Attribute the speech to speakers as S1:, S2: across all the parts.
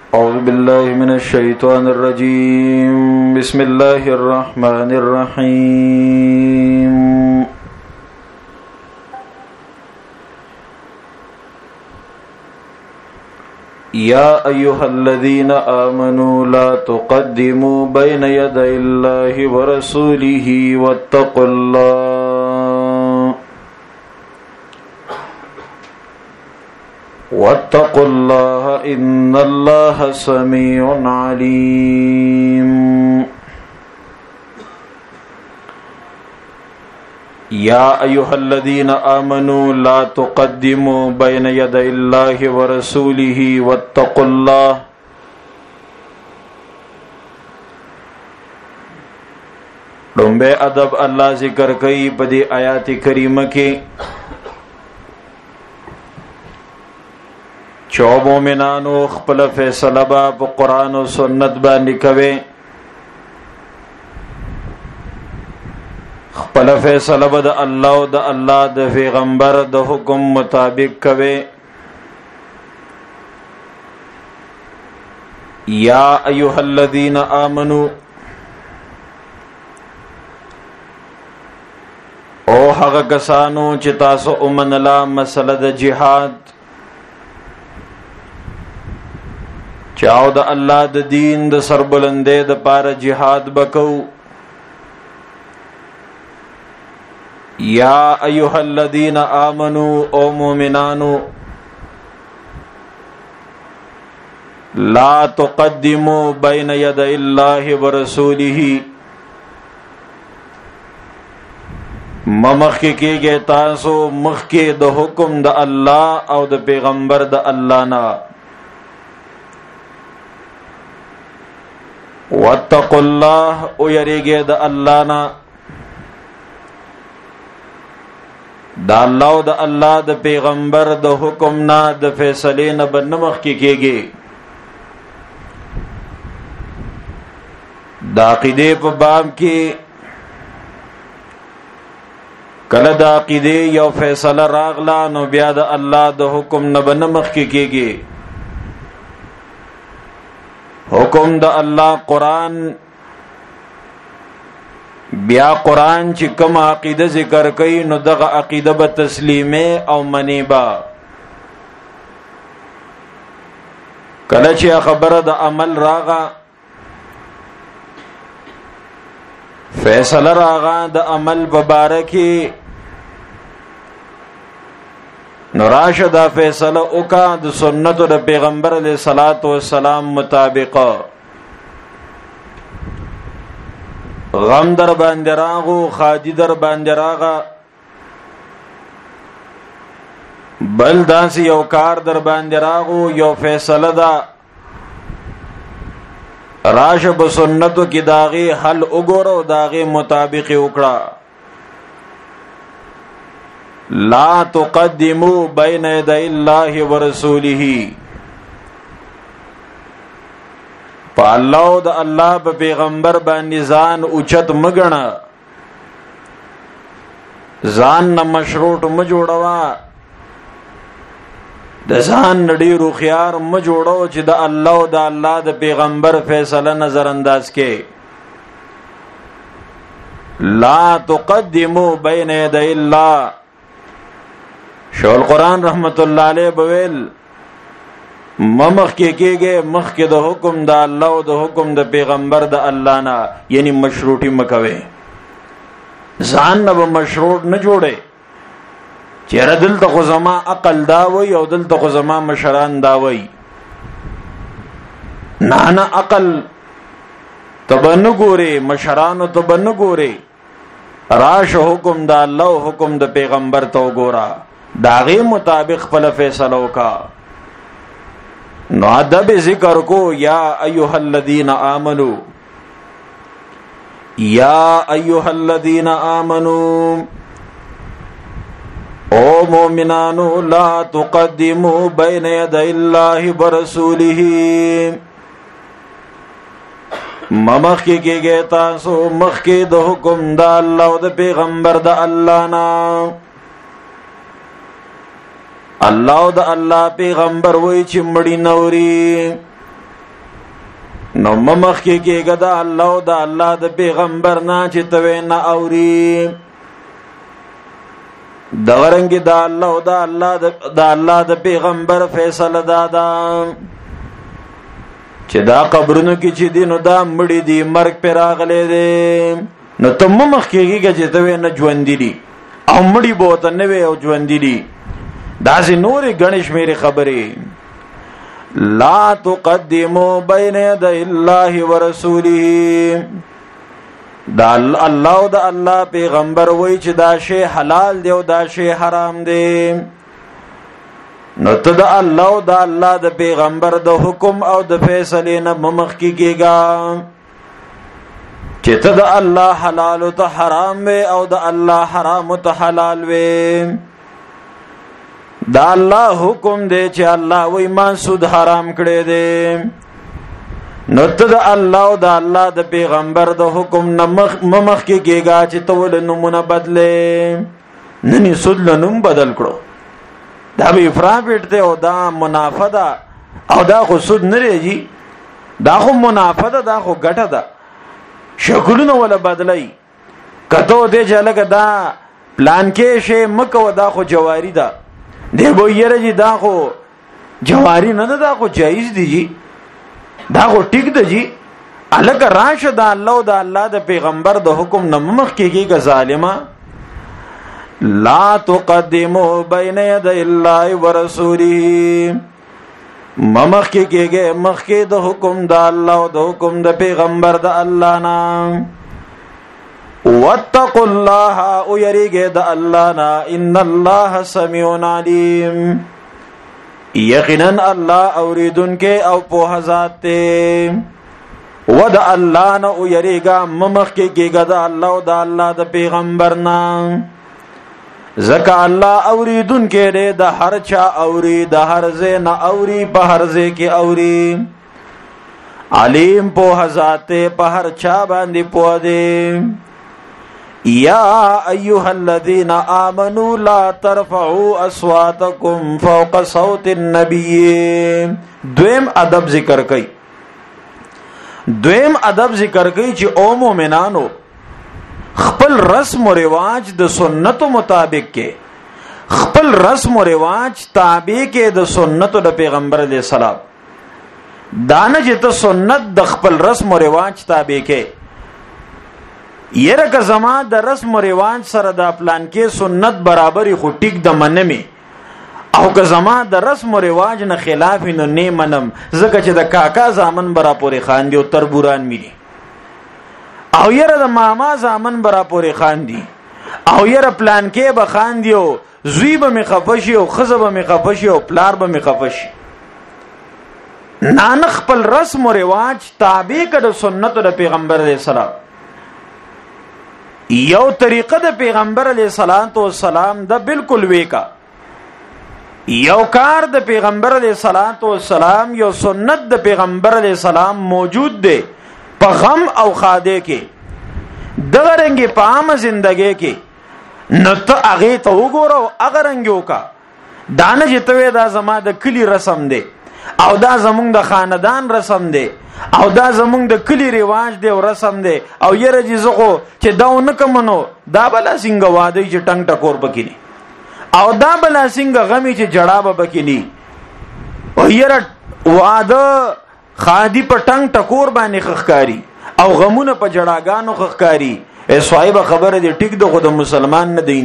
S1: أعوذ بالله من الشيطان الرجيم بسم الله الرحمن الرحيم يا أيها الذين آمنوا لا تقدموا بين يدي الله ورسوله واتقوا الله إن الله سميع عليم يا أيها الذين آمنوا لا تقدموا بين يدي الله ورسوله واتقوا الله لومبے ادب اللہ ذکر کئی پدی آیات کریمہ کے چو مومنانو خپل فیصله با په قرآن و سنت باندې کوي خپل فیصله به د الله او د الله د پیغمبر د حکم مطابق کوي یا ایها الذین آمنو او هغه کسانو چې تاسو ومنله مسله د جهاد چاو د الله د دین د سربلندې د پاره جهاد بکو یا ایها الذین آمنو او مومنانو لا تقدموا بین یدی الله ورسوله مخکې کېږئ تاسو مخکې د حکم د الله او د پیغمبر د الله نه واتقوا الله او یریږئ د الله نه د الله او د الله د پیغمبر د حکم نه د فیصلې نه به نه مخکې کېږي د عقیدې په باب کې کله د عقیدې یو فیصله راغله نو بیا د الله د حکم نه به نه مخکې کېږي حکم د الله قرآن بیا قرآن چې کوم عقیده ذکر کوي نو دغه عقیده به تسلیمه او منی با کله چې خبره د عمل راغه فیصله راغه د عمل په باره کې نو راشه دا فیصله وکا د سنت د پیغمبر علیہ الصلوۃ والسلام مطابق غم در باندې راغو خادي در باندې راغا بل داس یو کار در باندې راغو یو فیصله دا راشه په سنتو کې داغي حل وګورو داغي مطابق وکړه لا تقدموا بین یدی الله ورسوله په الله او د الله په پیغمبر باندې ځان اوچت مګنه ځان نه مشروط م جوړوا د ځان نړۍ روخيار م جوړو چې د الله او د الله د پیغمبر فیصله نظر انداز کې لا تقدموا بین یدی الله شیخ القرآن رحمت الله علیه بویل مخ کې کېږي مخ کې د حکم د الله او د حکم د پیغمبر د الله نه یعنی مشروطی مکوي ځان نه مشروط نه جوړي چیرې دلته خو زما عقل دا وي او دلته خو زما مشران دا وي نه عقل تبن ګوري مشران تبن ګوري راش حکم د الله او حکم د پیغمبر تو ګورا داغي مطابق خپل فیصله وکا نو ادب ذکر کو یا ایها الذین آمنو یا ایها الذین آمنو او مومنانو لا تقدموا بین یدی الله ورسوله مخکې کېږئ تاسو مخکې د حکم د الله او د پیغمبر د الله نه الله او د الله پیغمبر وای چې مړی نوري نو مخ کې کېګه د الله او د الله د پیغمبر نه چې توې نه اوري دغرنګ د الله او د الله د پیغمبر فیصله دادا چې دا قبرونو کې چې دینو دا مړی دی مرګ پر راغلي دي نو تم مخ کېږي چې توې نه ژوند دي او مړی بوته نه وي او ژوند دي داسې نورې غنښ مېری خبرې لا تقدموا بين يدي الله ورسوله دا الله او د الله پیغمبر وای چې دا شی حلال دی او دا شی حرام دی نو ته د الله او د الله د پیغمبر د حکم او د فیصله نه مخ کیږي چې ته د الله حلال او ته حرام وي او د الله حرام او ته حلال وي دا الله حکم دی چې الله وای ما سود حرام کړی دی نو ته د الله او د الله د پیغمبر د حکم نه مخ کیږي چې ته ول نمونه بدلې نني سود لنوم بدل کړو دا به افراط ته او دا منافع ده او دا خو سود نه ریږي دا خو منافع ده دا خو ګټه ده شکلونه ولا بدلای کته دې چې لکه دا پلان کې شی مکو دا خو جواری ده دی بو یره جی دا خو جواری نه دا خو جایز دی جی دا خو ټیک دی جی الګ راشه دا الله او دا الله د پیغمبر د حکم نه مخ کېږي ظالما لا تقدموا بين يدي الله ورسوله مخ کېږي مخ کې د حکم د الله او د حکم د پیغمبر د الله نام واتقوا الله او یریګه د الله نا ان الله سمیع علیم یقینا الله اوریدونکې او په ذات ته ود الله نه او یریګه مخ کې کېګه د الله او د الله د پیغمبر نا زکه الله اوریدونکې دې د هر چا اوري د هر ځای نه اوري په هر ځای کې اوري علیم په ذات په هر چا باندې پوه دی یا ایها الذين آمنوا لا ترفعوا اصواتكم فوق صوت النبي دویم ادب ذکر کئ چې او مومنانو خپل رسم و رواج د سنت مطابق کې خپل رسم و رواج تابع کې د سنت د پیغمبر علیه السلام دانه چې ته سنت د خپل رسم و رواج تابع کې یره که زما د رسم و رواج سره د پلان کې سنت برابرۍ خو ټیک د منمه او که زما د رسم و رواج نه خلاف نه منم زکه چې د کاکا زامن برا پورې خان دی او تربوران ملي او یره د ماما زامن برا پورې خان دی او یره پلان کې به خان دی او زوی به می خفشي او خزه به می خفشي او پلار به می خفشي نه خپل رسم و رواج تابع کړه سنت د پیغمبر علیه السلام یو طریقه د پیغمبر علیه السلام د بالکل ویکا یو کار د پیغمبر علیه السلام یو سنت د پیغمبر علیه السلام موجود دی په غم او خاده کې دغه رنګ په عام ژوندۍ کې نو ته هغه ته وګوره هغه رنګو کا دانه جتوي دا زما د کلی رسم دی او دا زمونږ د خاندان رسم دی او دا زمونږ د کلی رواج دی او رسم دی او یره جزخو چې داونه کومنو دا بلا څنګه واده چې ټنګ ټکور بکینی او دا بلا څنګه غمی چې جړا به بکینی او یره واده خادي په ټنګ ټکور باندې خخکاری او غمونه په جړاګانو خخکاری ای صاحب خبره دی ټیک د خود مسلمان نه د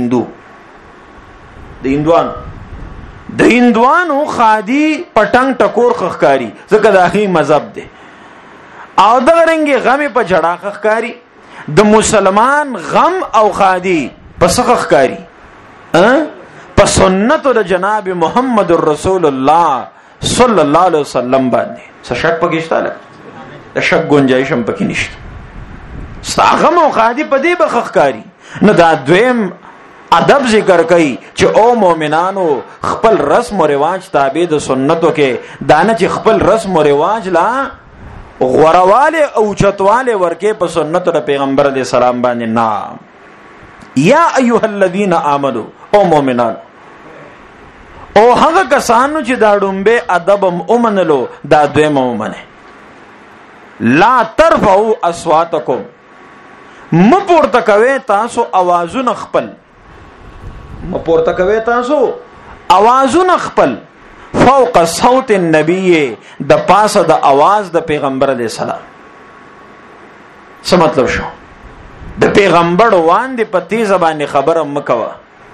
S1: هندوانو خادي پټنګ ټکور خخکاری ځکه د اخی مذهب دی او د رنګ غم په جړا خخکاری د مسلمان غم او خادي په خخکاری په سنت د جناب محمد رسول الله صلی الله علیه وسلم باندې څه شک پکېشته لګ شک گنجائش هم پکې نشته غم او خادي په دې بخخکاری نه دا دویم ادب ذکر کوي چې او مؤمنانو خپل رسم او رواج تابع د سنتو کې دانه چې خپل رسم او رواج لا غورواله او چتواله ورکه په سنت د پیغمبر علیه السلام باندې نا یا ایها الذین آمنو او مؤمنان او هغه کسانو چې دا ډومبه ادب اومنلو دا دویم اومنه لا ترفعوا اصواتکم مپورته کوي تاسو आवाजونه خپل مپورته کوي تاسو आवाजونه خپل فوق صوت النبي د پاسه د आवाज د پیغمبر علی السلام څه مطلب شو د پیغمبر وان دی په تیز باندې خبره مکوا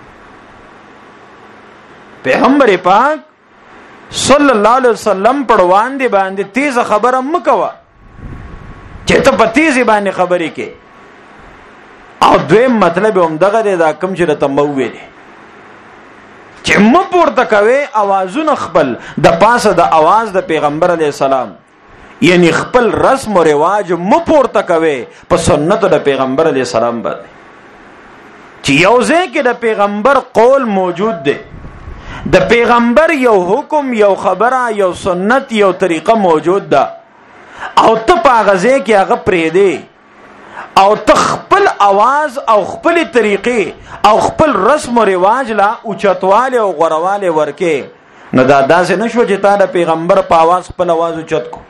S1: پیغمبر پاک صلی الله علیه وسلم په وان دی باندې تیز خبره مکوا چې ته په تیز باندې خبرې کې او دویم مطلب هم دغه دی دا کم چې ته مو ویلې چې مپورته کوي आवाजونه خپل د پاسه د आवाज د پیغمبر علی السلام یعنی خپل رسم او رواج مپورته کوي په سنت د پیغمبر علی السلام باندې چې یو ځکه د پیغمبر قول موجود دی د پیغمبر یو حکم یو خبره یو سنت یو طریقه موجود ده او ته پاغه ځکه هغه پرې دی او تخپل आवाज او خپل طریقې او خپل رسم او رواج لا اوچتواله او غرواله ورکه نه دا داسې نشو چې تا د پیغمبر په आवाज خپل आवाज اوچت کو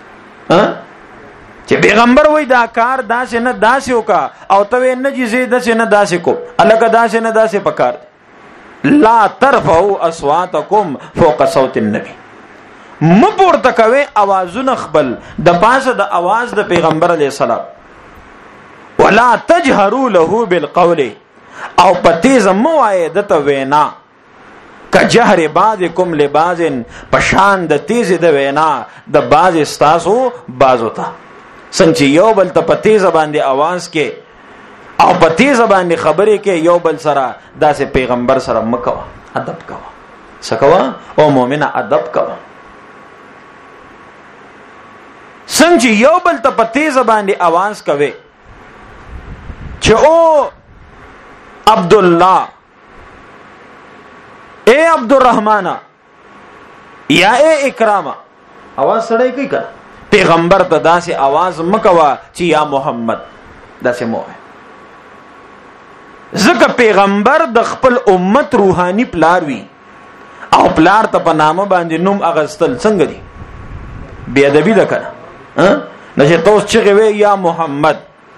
S1: چې پیغمبر وای دا کار داسې نه داسې وکا او ته نه جزې داسې نه داسې کو الګ داسې نه داسې پکار لا ترفعوا اصواتکم فوق صوت النبي مپورته کوي आवाजونه خپل د پاسه د आवाज د پیغمبر علی السلام ولا تجهروا له بالقول او پتیز موای دته وینا کجهر بعضکم لبعض پشان د تیز د وینا د بعض استاسو بعضو ته څنګه یو بل ته پتیز باندې आवाज کې او پتیز باندې خبرې کې یو بل سره داسې پیغمبر سره مکوا ادب کوا سکوا او مؤمنه ادب کوا څنګه یو بل ته پتیز باندې आवाज کوي چې او عبد الله اے عبد الرحمن یا اے اکرام आवाज سړی کوي کا پیغمبر ته داسې आवाज مکوا چې یا محمد داسې مو ځکه پیغمبر د خپل امت روحاني پلار وی او پلار ته په نامه باندې نوم اغستل څنګه دی بی ادبی ده کنه نه چې تاسو چې وی یا محمد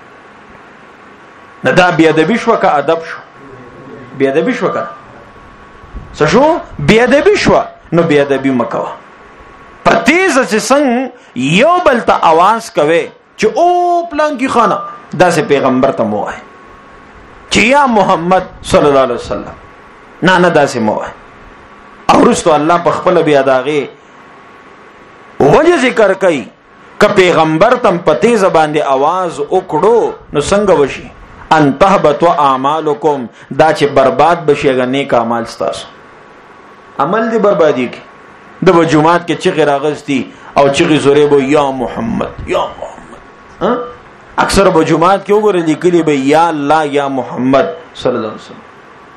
S1: نه دا بی ادبی شو که ادب شو بی ادبی شو که څه شو بی ادبی شو نو بی ادبی مکوا پتیز چې څنګه یو بل ته आवाज کوي چې او پلان کی خانه داسې پیغمبر ته مو وای چې یا محمد صلی الله علیه وسلم نه داسې مو وای او رسول الله په خپل بیا داغه وجه ذکر کوي ک پیغمبر تم پتیز باندې आवाज وکړو نو څنګه وشي ان تهبط اعمالکم دا چې برباد بشي غنیک اعمال ستاسو عمل دی بربادی کی د جمعات کې چې راغستی او چې زوره بو یا محمد یا محمد اکثر په جمعات کې وګورئ لیکلي به یا الله یا محمد صلی الله علیه وسلم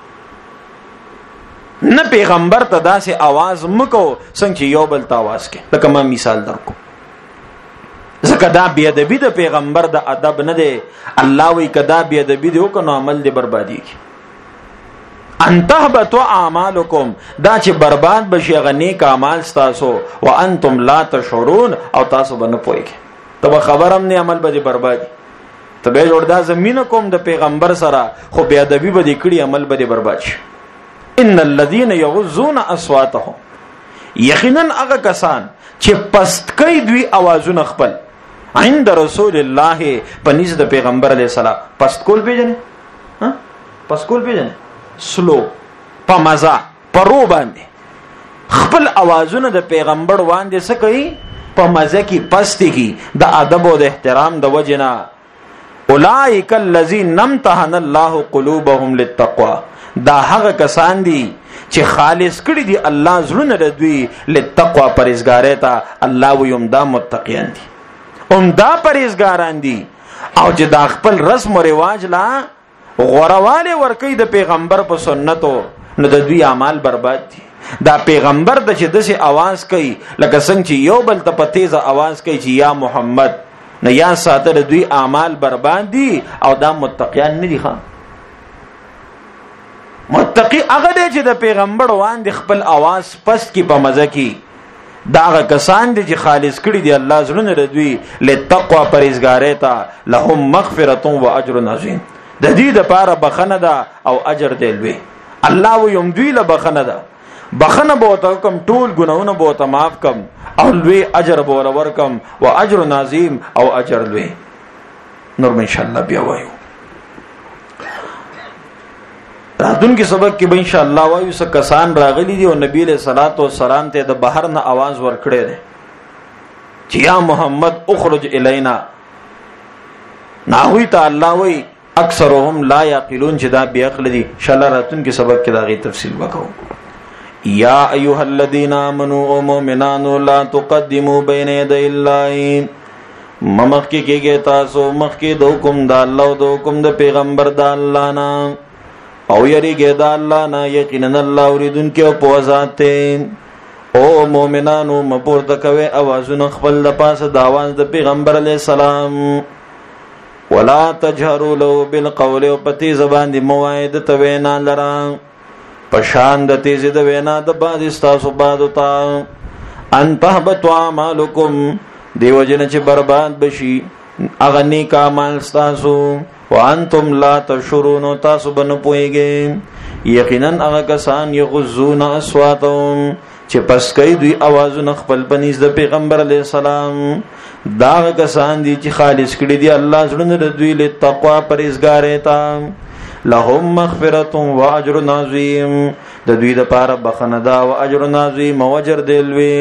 S1: نه پیغمبر ته داسې आवाज مکو څنګه یو بل ته आवाज کې لکه ما مثال درکو ځکه دا بی ادبی د پیغمبر د ادب نه دی الله وی کدا بی ادبی دی وکړو عمل دی بربادی کی ان تهبط اعمالکم دا چې برباد بشي غنیک اعمال تاسو وانتم لا تشعرون او تاسو باندې پوهیږئ ته خبرم نه عمل به بربادي ته به جوړدا زمينه کوم د پیغمبر سره خو بی ادبی به کړي عمل به برباد شي ان الذين يغضون اصواتهم یقینا هغه کسان چې پست کوي دوی आवाजونه خپل عند رسول الله پنځ د پیغمبر علی السلام پست کول پیژنې پست کول پیژنې سلو په مزه پرو باندې خپل आवाजونه د پیغمبر باندې څه کوي په مزه کې پستی کی د ادب او د احترام د وجنا اولئک الذین امتحن الله قلوبهم للتقوى دا هغه کسان دي چې خالص کړي دي الله زړونه د دوی لتقوا پرهیزګاری ته الله ويم دا متقین دي دا پرهیزګاران دي او چې دا خپل رسم او رواج لا غورواله ورکی د پیغمبر په سنتو نو د دوی اعمال برباد دي دا پیغمبر د چې دسه आवाज کوي لکه څنګه چې یو بل ته په تیزه आवाज کوي چې یا محمد نه یا ساته د دوی اعمال برباد دي او دا متقیان نه دي خان متقی هغه دی چې د پیغمبر وان د خپل आवाज پست کی په مزه کی دا کسان دي چې خالص کړي دي الله زړونه دوی لتقوا پرهیزګاری ته لهم مغفرة و اجر عظیم د دې لپاره بخنه ده او اجر دی لوی الله و یم دوی له بخنه ده بخنه به تو کم ټول ګناونه به تو معاف کم او لوی اجر به ورکم و اجر عظیم او اجر لوی نور ان شاء الله بیا وایو راتون کې سبق کې به ان شاء الله وایو څه کسان راغلي دي او نبی له صلوات و سلام ته د بهر نه आवाज ورکړي دي چې یا محمد اخرج الینا ناوی ته الله وای اکثرهم لا یعقلون چې دا بیا عقل دي ان شاء الله راتون کې سبق کې داغي تفصیل وکړو یا ایها الذین آمنوا مؤمنان لا تقدموا بین یدی الله مخ کې کېږي تاسو مخ کې د حکم د الله او د حکم د پیغمبر د الله نه او یریږي د الله نه یقینا الله اوریدونکو او په ذات او مؤمنانو مپورته کوي اوازونه خپل د پاسه د आवाज د پیغمبر علی السلام ولا تجهروا له بالقول او پتی زبان دی موعد ته وینا لرا پشان د تیز د وینا د بعد استاسو بعد تا ان تهبط اعمالکم دیو جن چې برباد بشي اغنی کا مال استاسو وانتم لا تشعرون تاسو بن پويږئ یقینا هغه کسان یغزون اصواتهم چې پس کوي دوی आवाजونه خپل پنيز د پیغمبر علی السلام دا کسان دي چې خالص کړي دي الله زړه د دوی له تقوا پرهیزګاری ته لهم مغفرة و اجر عظیم د دوی د پاره بخنه دا او اجر عظیم او اجر دی لوی